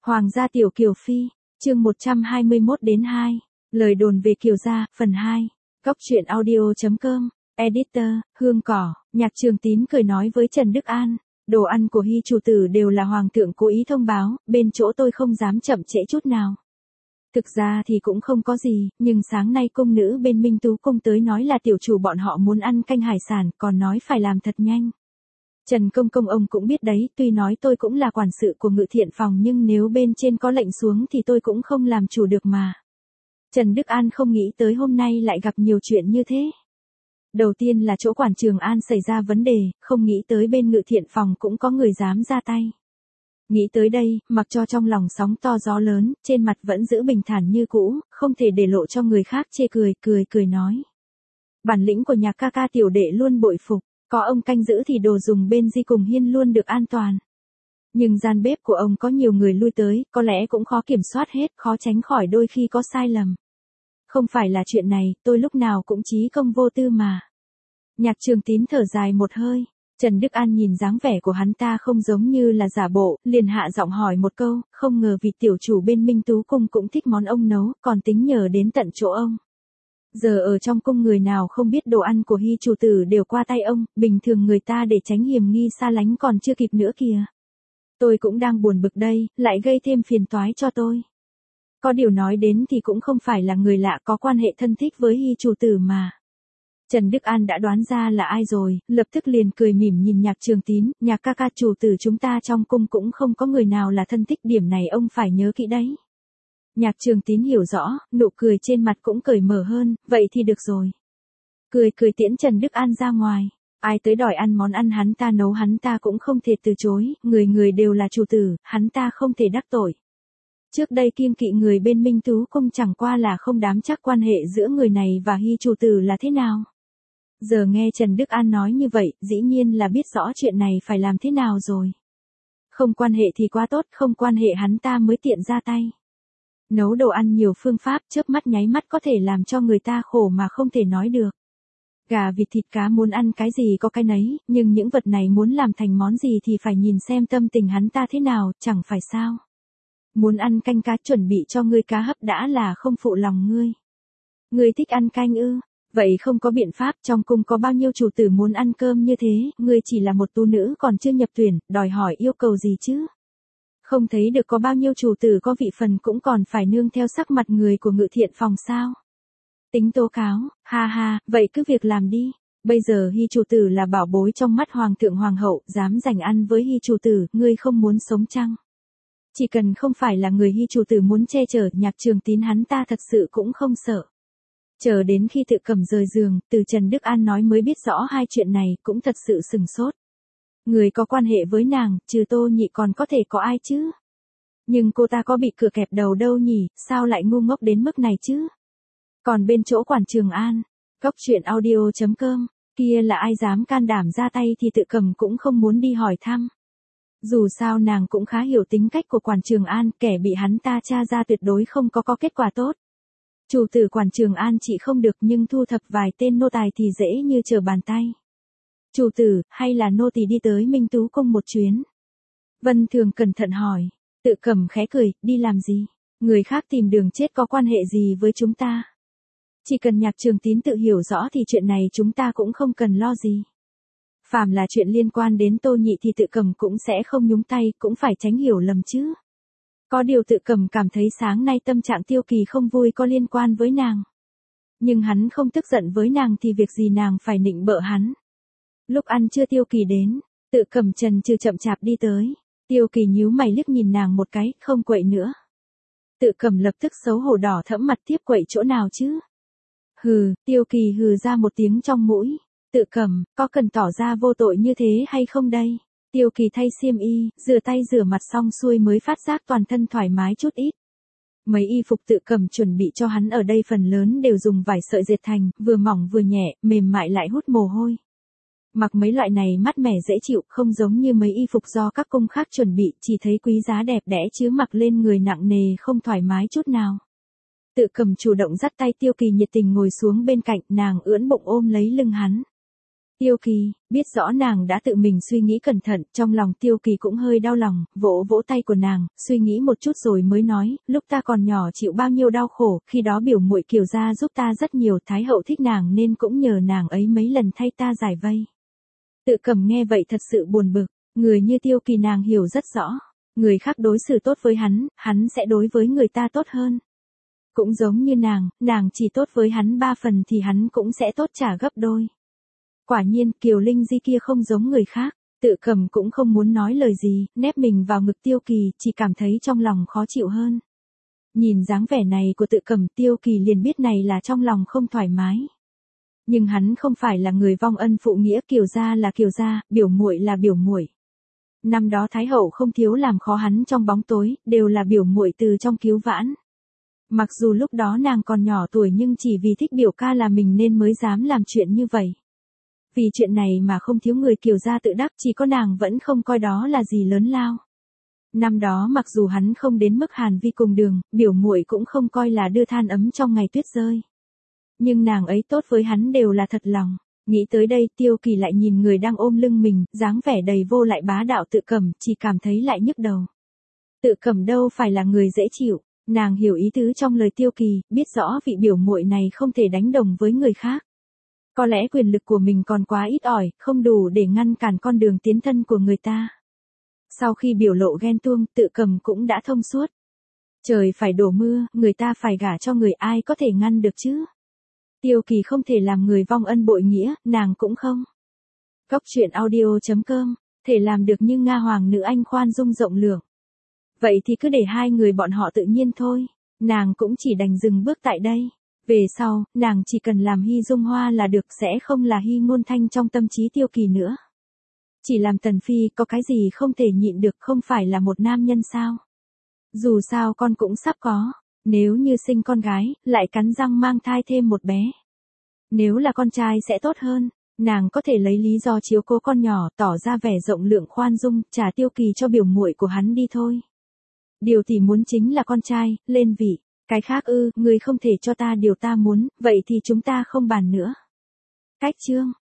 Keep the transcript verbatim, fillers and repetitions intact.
Hoàng gia tiểu Kiều Phi, chương một trăm hai mươi mốt đến hai, lời đồn về Kiều gia, phần hai, góc truyện audio chấm com, editor, Hương Cỏ, Nhạc Trường Tín cười nói với Trần Đức An, đồ ăn của Hy chủ tử đều là Hoàng thượng cố ý thông báo, bên chỗ tôi không dám chậm trễ chút nào. Thực ra thì cũng không có gì, nhưng sáng nay cung nữ bên Minh Tú Cung tới nói là tiểu chủ bọn họ muốn ăn canh hải sản, còn nói phải làm thật nhanh. Trần Công Công ông cũng biết đấy, tuy nói tôi cũng là quản sự của Ngự Thiện Phòng nhưng nếu bên trên có lệnh xuống thì tôi cũng không làm chủ được mà. Trần Đức An không nghĩ tới hôm nay lại gặp nhiều chuyện như thế. Đầu tiên là chỗ quản Trường An xảy ra vấn đề, không nghĩ tới bên Ngự Thiện Phòng cũng có người dám ra tay. Nghĩ tới đây, mặc cho trong lòng sóng to gió lớn, trên mặt vẫn giữ bình thản như cũ, không thể để lộ cho người khác chê cười, cười cười nói. Bản lĩnh của Nhạc ca ca tiểu đệ luôn bội phục. Có ông canh giữ thì đồ dùng bên Di cùng Hiên luôn được an toàn. Nhưng gian bếp của ông có nhiều người lui tới, có lẽ cũng khó kiểm soát hết, khó tránh khỏi đôi khi có sai lầm. Không phải là chuyện này, tôi lúc nào cũng chí công vô tư mà. Nhạc Trường Tín thở dài một hơi, Trần Đức An nhìn dáng vẻ của hắn ta không giống như là giả bộ, liền hạ giọng hỏi một câu, không ngờ vị tiểu chủ bên Minh Tú Cung cũng thích món ông nấu, còn tính nhờ đến tận chỗ ông. Giờ ở trong cung người nào không biết đồ ăn của Hy chủ tử đều qua tay ông, bình thường người ta để tránh hiểm nghi xa lánh còn chưa kịp nữa kìa. Tôi cũng đang buồn bực đây, lại gây thêm phiền toái cho tôi. Có điều nói đến thì cũng không phải là người lạ có quan hệ thân thích với Hy chủ tử mà. Trần Đức An đã đoán ra là ai rồi, lập tức liền cười mỉm nhìn Nhạc Trường Tín, Nhạc ca ca chủ tử chúng ta trong cung cũng không có người nào là thân thích, điểm này ông phải nhớ kỹ đấy. Nhạc Trường Tín hiểu rõ, nụ cười trên mặt cũng cởi mở hơn, vậy thì được rồi. Cười cười tiễn Trần Đức An ra ngoài, ai tới đòi ăn món ăn hắn ta nấu hắn ta cũng không thể từ chối, người người đều là chủ tử, hắn ta không thể đắc tội. Trước đây kiêng kỵ người bên Minh Tú Cung chẳng qua là không đám chắc quan hệ giữa người này và Hy chủ tử là thế nào. Giờ nghe Trần Đức An nói như vậy, dĩ nhiên là biết rõ chuyện này phải làm thế nào rồi. Không quan hệ thì quá tốt, không quan hệ hắn ta mới tiện ra tay. Nấu đồ ăn nhiều phương pháp, chớp mắt nháy mắt có thể làm cho người ta khổ mà không thể nói được. Gà vịt thịt cá muốn ăn cái gì có cái nấy, nhưng những vật này muốn làm thành món gì thì phải nhìn xem tâm tình hắn ta thế nào, chẳng phải sao. Muốn ăn canh cá chuẩn bị cho ngươi cá hấp đã là không phụ lòng ngươi. Ngươi thích ăn canh ư, vậy không có biện pháp, trong cung có bao nhiêu chủ tử muốn ăn cơm như thế, ngươi chỉ là một tú nữ còn chưa nhập tuyển, đòi hỏi yêu cầu gì chứ? Không thấy được có bao nhiêu chủ tử có vị phần cũng còn phải nương theo sắc mặt người của Ngự Thiện Phòng sao? Tính tố cáo, ha ha, vậy cứ việc làm đi. Bây giờ Hy chủ tử là bảo bối trong mắt Hoàng thượng Hoàng hậu, dám giành ăn với Hy chủ tử, ngươi không muốn sống chăng? Chỉ cần không phải là người Hy chủ tử muốn che chở, Nhạc Trường Tín hắn ta thật sự cũng không sợ. Chờ đến khi Tự Cẩm rời giường, từ Trần Đức An nói mới biết rõ hai chuyện này, cũng thật sự sừng sốt. Người có quan hệ với nàng, trừ Tô Nhị còn có thể có ai chứ? Nhưng cô ta có bị cửa kẹp đầu đâu nhỉ, sao lại ngu ngốc đến mức này chứ? Còn bên chỗ quản Trường An, góc truyện audio chấm com, kia là ai dám can đảm ra tay thì Tự Cẩm cũng không muốn đi hỏi thăm. Dù sao nàng cũng khá hiểu tính cách của quản Trường An, kẻ bị hắn ta tra ra tuyệt đối không có có kết quả tốt. Chủ tử quản Trường An chỉ không được nhưng thu thập vài tên nô tài thì dễ như trở bàn tay. Chủ tử, hay là nô tỳ đi tới Minh Tú Cung một chuyến? Vân Thường cẩn thận hỏi, Tự Cẩm khẽ cười, đi làm gì? Người khác tìm đường chết có quan hệ gì với chúng ta? Chỉ cần Nhạc Trường Tín tự hiểu rõ thì chuyện này chúng ta cũng không cần lo gì. Phàm là chuyện liên quan đến Tô Nhị thì Tự Cẩm cũng sẽ không nhúng tay, cũng phải tránh hiểu lầm chứ. Có điều Tự Cẩm cảm thấy sáng nay tâm trạng Tiêu Kỳ không vui có liên quan với nàng. Nhưng hắn không tức giận với nàng thì việc gì nàng phải nịnh bợ hắn. Lúc ăn trưa Tiêu Kỳ đến, Tự Cẩm chần chừ chậm chạp đi tới. Tiêu Kỳ nhíu mày liếc nhìn nàng một cái, không quậy nữa. Tự Cẩm lập tức xấu hổ đỏ thẫm mặt, tiếp quậy chỗ nào chứ? Hừ, Tiêu Kỳ hừ ra một tiếng trong mũi. Tự Cẩm, có cần tỏ ra vô tội như thế hay không đây? Tiêu Kỳ thay xiêm y, rửa tay rửa mặt xong xuôi mới phát giác toàn thân thoải mái chút ít. Mấy y phục Tự Cẩm chuẩn bị cho hắn ở đây phần lớn đều dùng vải sợi dệt thành, vừa mỏng vừa nhẹ, mềm mại lại hút mồ hôi. Mặc mấy loại này mát mẻ dễ chịu, không giống như mấy y phục do các cung khác chuẩn bị, chỉ thấy quý giá đẹp đẽ chứ mặc lên người nặng nề không thoải mái chút nào. Tự Cẩm chủ động dắt tay Tiêu Kỳ nhiệt tình ngồi xuống bên cạnh, nàng ưỡn bụng ôm lấy lưng hắn. Tiêu Kỳ, biết rõ nàng đã tự mình suy nghĩ cẩn thận, trong lòng Tiêu Kỳ cũng hơi đau lòng, vỗ vỗ tay của nàng, suy nghĩ một chút rồi mới nói, lúc ta còn nhỏ chịu bao nhiêu đau khổ, khi đó biểu muội Kiều gia giúp ta rất nhiều, Thái hậu thích nàng nên cũng nhờ nàng ấy mấy lần thay ta giải vây. Tự Cầm nghe vậy thật sự buồn bực, người như Tiêu Kỳ nàng hiểu rất rõ, người khác đối xử tốt với hắn, hắn sẽ đối với người ta tốt hơn. Cũng giống như nàng, nàng chỉ tốt với hắn ba phần thì hắn cũng sẽ tốt trả gấp đôi. Quả nhiên, Kiều Linh Di kia không giống người khác, Tự Cầm cũng không muốn nói lời gì, nép mình vào ngực Tiêu Kỳ, chỉ cảm thấy trong lòng khó chịu hơn. Nhìn dáng vẻ này của Tự Cầm, Tiêu Kỳ liền biết này là trong lòng không thoải mái. Nhưng hắn không phải là người vong ân phụ nghĩa, Kiều gia là Kiều gia, biểu muội là biểu muội. Năm đó Thái hậu không thiếu làm khó hắn trong bóng tối, đều là biểu muội từ trong cứu vãn. Mặc dù lúc đó nàng còn nhỏ tuổi nhưng chỉ vì thích biểu ca là mình nên mới dám làm chuyện như vậy. Vì chuyện này mà không thiếu người Kiều gia tự đắc, chỉ có nàng vẫn không coi đó là gì lớn lao. Năm đó mặc dù hắn không đến mức Hàn Vi cùng đường, biểu muội cũng không coi là đưa than ấm trong ngày tuyết rơi. Nhưng nàng ấy tốt với hắn đều là thật lòng. Nghĩ tới đây, Tiêu Kỳ lại nhìn người đang ôm lưng mình, dáng vẻ đầy vô lại bá đạo Tự Cầm, chỉ cảm thấy lại nhức đầu. Tự Cầm đâu phải là người dễ chịu, nàng hiểu ý tứ trong lời Tiêu Kỳ, biết rõ vị biểu muội này không thể đánh đồng với người khác. Có lẽ quyền lực của mình còn quá ít ỏi, không đủ để ngăn cản con đường tiến thân của người ta. Sau khi biểu lộ ghen tuông, Tự Cầm cũng đã thông suốt. Trời phải đổ mưa, người ta phải gả cho người, ai có thể ngăn được chứ? Tiêu Kỳ không thể làm người vong ân bội nghĩa, nàng cũng không. Góc truyện audio chấm com, thể làm được như Nga hoàng nữ anh khoan dung rộng lượng. Vậy thì cứ để hai người bọn họ tự nhiên thôi, nàng cũng chỉ đành dừng bước tại đây. Về sau, nàng chỉ cần làm Hy Dung Hoa là được, sẽ không là Hy Ngôn Thanh trong tâm trí Tiêu Kỳ nữa. Chỉ làm tần phi, có cái gì không thể nhịn được, không phải là một nam nhân sao? Dù sao con cũng sắp có, nếu như sinh con gái, lại cắn răng mang thai thêm một bé. Nếu là con trai sẽ tốt hơn, nàng có thể lấy lý do chiếu cố con nhỏ, tỏ ra vẻ rộng lượng khoan dung, trả Tiêu Kỳ cho biểu muội của hắn đi thôi. Điều tỷ muốn chính là con trai, lên vị. Cái khác ư, người không thể cho ta điều ta muốn, vậy thì chúng ta không bàn nữa. Cách chương